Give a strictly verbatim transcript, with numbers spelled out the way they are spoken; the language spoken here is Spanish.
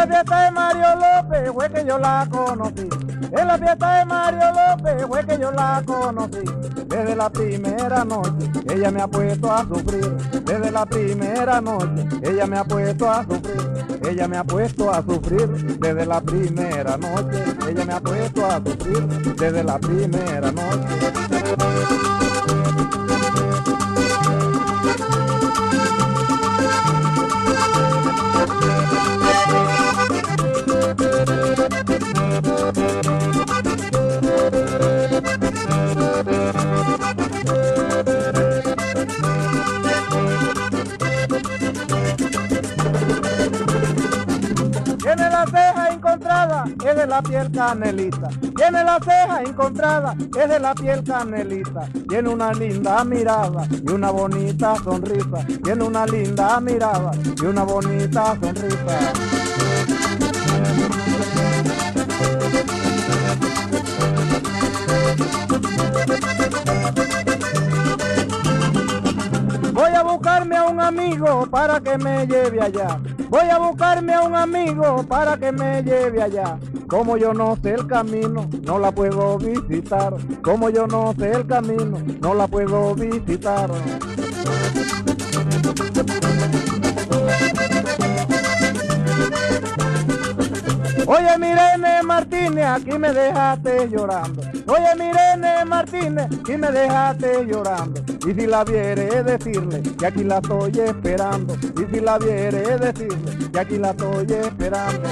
fiesta de Mario López fue que yo la conocí. En la fiesta de Mario López fue que yo la conocí. Desde la primera noche ella me ha puesto a sufrir. Desde la primera noche ella me ha puesto a sufrir. Ella me ha puesto a sufrir. Desde la primera noche ella me ha puesto a sufrir. Desde la primera noche. Tiene la ceja encontrada, es de la piel canelita. Tiene la ceja encontrada, es de la piel canelita. Tiene una linda mirada y una bonita sonrisa. Tiene una linda mirada y una bonita sonrisa. Voy a buscarme a un amigo para que me lleve allá. Voy a buscarme a un amigo para que me lleve allá. Como yo no sé el camino, no la puedo visitar. Como yo no sé el camino, no la puedo visitar. Oye, Mirene Martínez, aquí me dejaste llorando. Oye, Mirene Martínez, aquí me dejaste llorando. Y si la viere, decirle que aquí la estoy esperando. Y si la viere, decirle que aquí la estoy esperando.